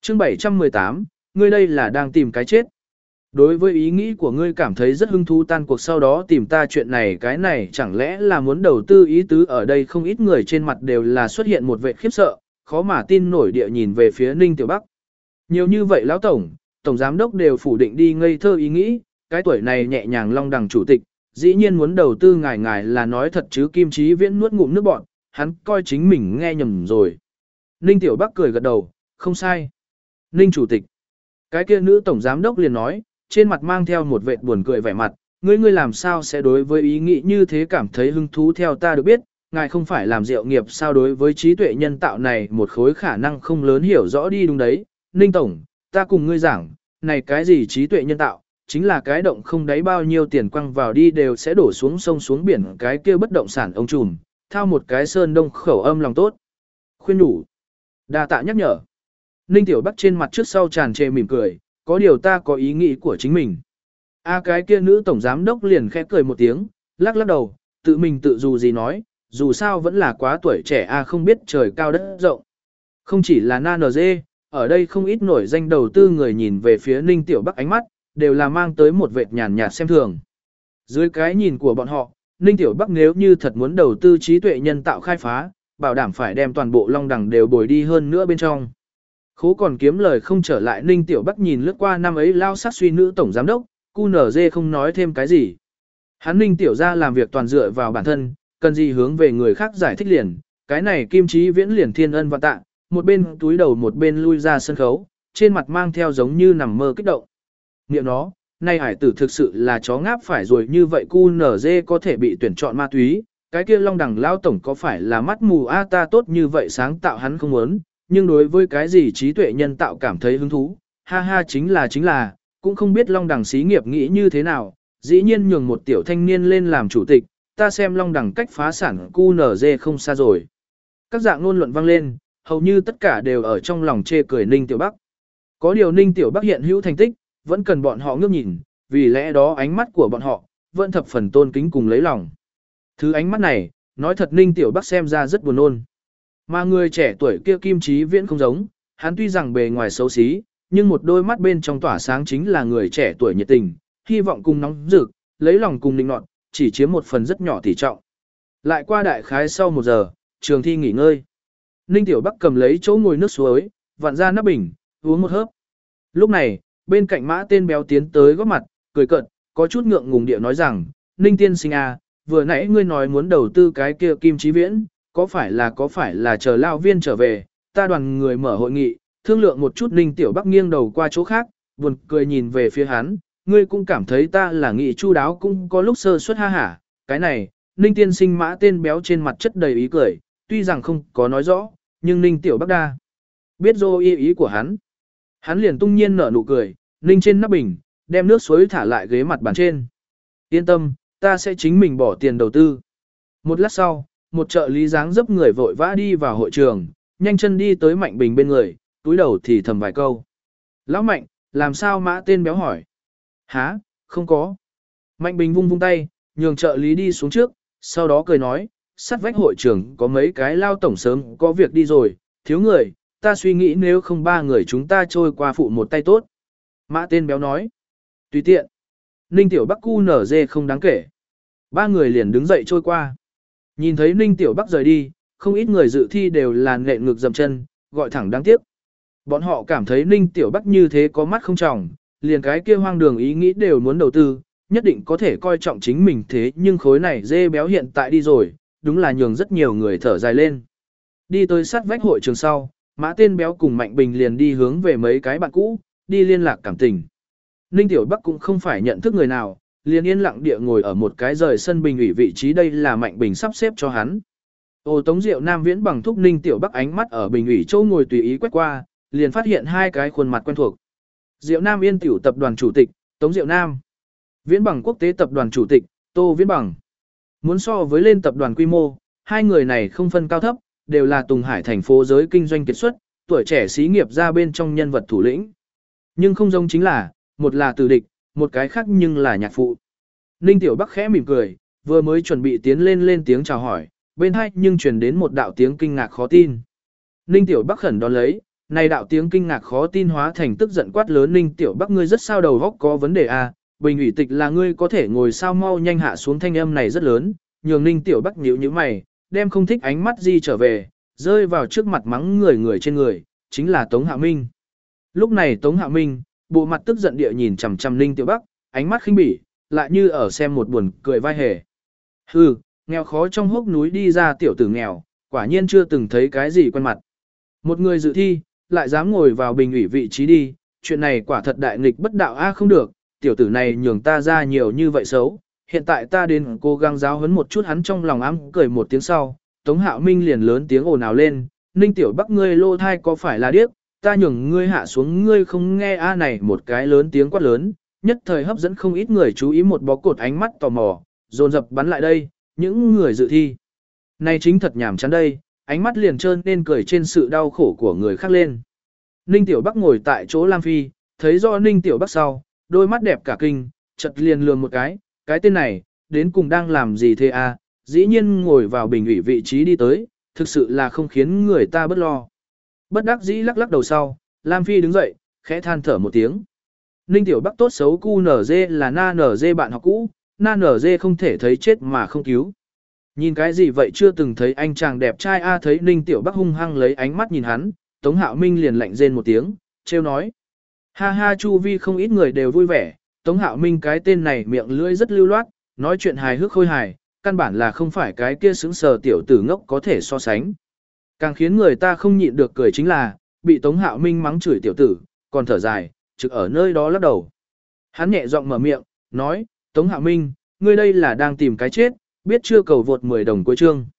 Chương 718, ngươi đây là đang tìm cái chết. Đối với ý nghĩ của ngươi cảm thấy rất hứng thú tan cuộc sau đó tìm ta chuyện này cái này chẳng lẽ là muốn đầu tư ý tứ ở đây không ít người trên mặt đều là xuất hiện một vẻ khiếp sợ, khó mà tin nổi địa nhìn về phía Ninh Tiểu Bắc. Nhiều như vậy lão tổng giám đốc đều phủ định đi ngây thơ ý nghĩ, cái tuổi này nhẹ nhàng long đằng chủ tịch, dĩ nhiên muốn đầu tư ngài là nói thật chứ Kim Chí Viễn nuốt ngụm nước bọt, hắn coi chính mình nghe nhầm rồi. Ninh Tiểu Bắc cười gật đầu, không sai. Ninh chủ tịch. Cái kia nữ tổng giám đốc liền nói, trên mặt mang theo một vệt buồn cười vẻ mặt, ngươi làm sao sẽ đối với ý nghĩ như thế cảm thấy hứng thú theo ta được biết, ngài không phải làm diệu nghiệp sao đối với trí tuệ nhân tạo này một khối khả năng không lớn hiểu rõ đi đúng đấy. Ninh tổng, ta cùng ngươi giảng, này cái gì trí tuệ nhân tạo, chính là cái động không đáy bao nhiêu tiền quăng vào đi đều sẽ đổ xuống sông xuống biển cái kia bất động sản ông trùm, thao một cái sơn đông khẩu âm lòng tốt. Khuyên đủ. Đa tạ nhắc nhở. Ninh Tiểu Bắc trên mặt trước sau tràn trề mỉm cười, có điều ta có ý nghĩ của chính mình. Cái kia nữ tổng giám đốc liền khẽ cười một tiếng, lắc lắc đầu, tự mình tự dù gì nói, dù sao vẫn là quá tuổi trẻ không biết trời cao đất rộng. Không chỉ là NG, ở đây không ít nổi danh đầu tư người nhìn về phía Ninh Tiểu Bắc ánh mắt, đều là mang tới một vệt nhàn nhạt xem thường. Dưới cái nhìn của bọn họ, Ninh Tiểu Bắc nếu như thật muốn đầu tư trí tuệ nhân tạo khai phá, bảo đảm phải đem toàn bộ long đẳng đều bồi đi hơn nữa bên trong. Khố còn kiếm lời không trở lại Ninh Tiểu Bắc nhìn lướt qua năm ấy lao sát suy nữ tổng giám đốc, QNZ không nói thêm cái gì. Hắn Ninh Tiểu ra làm việc toàn dựa vào bản thân, cần gì hướng về người khác giải thích liền, cái này Kim Chí Viễn liền thiên ân vạn tạ, một bên túi đầu một bên lui ra sân khấu, trên mặt mang theo giống như nằm mơ kích động. Niệm nó, nay hải tử thực sự là chó ngáp phải rồi như vậy QNZ có thể bị tuyển chọn ma túy, cái kia long đẳng lao tổng có phải là mắt mù ta tốt như vậy sáng tạo hắn không muốn, nhưng đối với cái gì trí tuệ nhân tạo cảm thấy hứng thú, ha ha chính là, cũng không biết long đẳng xí nghiệp nghĩ như thế nào, dĩ nhiên nhường một tiểu thanh niên lên làm chủ tịch, ta xem long đẳng cách phá sản QNZ không xa rồi. Các dạng ngôn luận vang lên, hầu như tất cả đều ở trong lòng chê cười Ninh Tiểu Bắc. Có điều Ninh Tiểu Bắc hiện hữu thành tích, vẫn cần bọn họ ngước nhìn, vì lẽ đó ánh mắt của bọn họ, vẫn thập phần tôn kính cùng lấy lòng. Thứ ánh mắt này, nói thật Ninh Tiểu Bắc xem ra rất buồn nôn. Mà người trẻ tuổi kia Kim Chí Viễn không giống, hắn tuy rằng bề ngoài xấu xí, nhưng một đôi mắt bên trong tỏa sáng chính là người trẻ tuổi nhiệt tình, hy vọng cùng nóng rực, lấy lòng cùng định nọt, chỉ chiếm một phần rất nhỏ tỷ trọng. Lại qua đại khái sau 1 giờ, trường thi nghỉ ngơi. Ninh Tiểu Bắc cầm lấy chỗ ngồi nước suối, vặn ra nắp bình, uống một hớp. Lúc này, bên cạnh Mã Tên Béo tiến tới góp mặt, cười cợt, có chút ngượng ngùng địa nói rằng, Ninh tiên sinh vừa nãy ngươi nói muốn đầu tư cái kia Kim Chí Viễn, có phải là chờ lao viên trở về, ta đoàn người mở hội nghị, thương lượng một chút. Ninh Tiểu Bắc nghiêng đầu qua chỗ khác, buồn cười nhìn về phía hắn, ngươi cũng cảm thấy ta là nghị chu đáo cũng có lúc sơ suất ha hả, cái này, Ninh tiên sinh Mã Tên Béo trên mặt chất đầy ý cười, tuy rằng không có nói rõ, nhưng Ninh Tiểu Bắc đa biết dô ý của hắn. Hắn liền tung nhiên nở nụ cười, ninh trên nắp bình, đem nước suối thả lại ghế mặt bàn trên. Yên tâm, ta sẽ chính mình bỏ tiền đầu tư. Một lát sau, một trợ lý dáng dấp người vội vã đi vào hội trường, nhanh chân đi tới Mạnh Bình bên người, túi đầu thì thầm vài câu. Lão Mạnh, làm sao Mã Tên Béo hỏi? Hả, không có. Mạnh Bình vung vung tay, nhường trợ lý đi xuống trước, sau đó cười nói, sát vách hội trường có mấy cái lao tổng sớm có việc đi rồi, thiếu người, ta suy nghĩ nếu không 3 người chúng ta trôi qua phụ một tay tốt. Mã Tên Béo nói, tùy tiện. Ninh Tiểu Bắc QNZ không đáng kể. 3 người liền đứng dậy trôi qua. Nhìn thấy Ninh Tiểu Bắc rời đi, không ít người dự thi đều là nện ngực dậm chân, gọi thẳng đáng tiếc. Bọn họ cảm thấy Ninh Tiểu Bắc như thế có mắt không trọng, liền cái kia hoang đường ý nghĩ đều muốn đầu tư, nhất định có thể coi trọng chính mình thế nhưng khối này dê béo hiện tại đi rồi, đúng là nhường rất nhiều người thở dài lên. Đi tới sát vách hội trường sau, Mã Tên Béo cùng Mạnh Bình liền đi hướng về mấy cái bạn cũ, đi liên lạc cảm tình. Ninh Tiểu Bắc cũng không phải nhận thức người nào, liền yên lặng địa ngồi ở một cái rời sân bình ủy vị trí, đây là Mạnh Bình sắp xếp cho hắn. Tống Diệu Nam Viễn Bằng thúc Ninh Tiểu Bắc ánh mắt ở bình ủy chỗ ngồi tùy ý quét qua, liền phát hiện 2 cái khuôn mặt quen thuộc. Diệu Nam Yên Tiểu tập đoàn chủ tịch, Tống Diệu Nam. Viễn Bằng quốc tế tập đoàn chủ tịch, Tô Viễn Bằng. Muốn so với lên tập đoàn quy mô, 2 người này không phân cao thấp, đều là Tùng Hải thành phố giới kinh doanh kiệt xuất, tuổi trẻ xí nghiệp ra bên trong nhân vật thủ lĩnh. Nhưng không giống chính là, một là tử địch, một cái khác nhưng là nhạc phụ. Ninh Tiểu Bắc khẽ mỉm cười, vừa mới chuẩn bị tiến lên tiếng chào hỏi, bên hai nhưng truyền đến một đạo tiếng kinh ngạc khó tin. Ninh Tiểu Bắc khẩn đón lấy, Này đạo tiếng kinh ngạc khó tin hóa thành tức giận quát lớn Ninh Tiểu Bắc ngươi rất sao đầu góc có vấn đề à, bình ủy tịch là ngươi có thể ngồi sao mau nhanh hạ xuống thanh âm này rất lớn, nhường Ninh Tiểu Bắc nhíu nhíu mày, đem không thích ánh mắt di trở về, rơi vào trước mặt mắng người trên người, chính là Tống Hạ Minh. Lúc này Tống Hạ Minh, bộ mặt tức giận địa nhìn chằm chằm Ninh Tiểu Bắc, ánh mắt khinh bỉ, lại như ở xem một buồn cười vai hề. Hừ, nghèo khó trong hốc núi đi ra tiểu tử nghèo, quả nhiên chưa từng thấy cái gì quen mặt. Một người dự thi, lại dám ngồi vào bình ủy vị trí đi, chuyện này quả thật đại nghịch bất đạo a không được, tiểu tử này nhường ta ra nhiều như vậy xấu, hiện tại ta đến cố gắng giáo huấn một chút hắn trong lòng ám cười một tiếng sau, Tống Hạo Minh liền lớn tiếng ồn ào lên, Ninh Tiểu Bắc ngươi lô thai có phải là điếc, ta nhường ngươi hạ xuống ngươi không nghe a này một cái lớn tiếng quát lớn, nhất thời hấp dẫn không ít người chú ý một bó cột ánh mắt tò mò, dồn dập bắn lại đây, những người dự thi. Này chính thật nhảm chán đây, ánh mắt liền trơn nên cười trên sự đau khổ của người khác lên. Ninh Tiểu Bắc ngồi tại chỗ Lam Phi, thấy do Ninh Tiểu Bắc sau, đôi mắt đẹp cả kinh, chợt liền lườm một cái tên này, đến cùng đang làm gì thế à, dĩ nhiên ngồi vào bình ủy vị trí đi tới, thực sự là không khiến người ta bất lo. Bất đắc dĩ lắc lắc đầu sau, Lam Phi đứng dậy, khẽ than thở một tiếng. Ninh Tiểu Bắc tốt xấu cu nở dê là na nở dê bạn học cũ, na nở dê không thể thấy chết mà không cứu. Nhìn cái gì vậy chưa từng thấy anh chàng đẹp trai a thấy Ninh Tiểu Bắc hung hăng lấy ánh mắt nhìn hắn, Tống Hạo Minh liền lạnh rên một tiếng, trêu nói. Ha ha chu vi không ít người đều vui vẻ, Tống Hạo Minh cái tên này miệng lưỡi rất lưu loát, nói chuyện hài hước khôi hài, căn bản là không phải cái kia xứng sờ tiểu tử ngốc có thể so sánh. Càng khiến người ta không nhịn được cười chính là, bị Tống Hạo Minh mắng chửi tiểu tử, còn thở dài, trực ở nơi đó lắc đầu. Hắn nhẹ giọng mở miệng, nói, Tống Hạo Minh, ngươi đây là đang tìm cái chết, biết chưa cầu vượt 10 đồng cuối chương.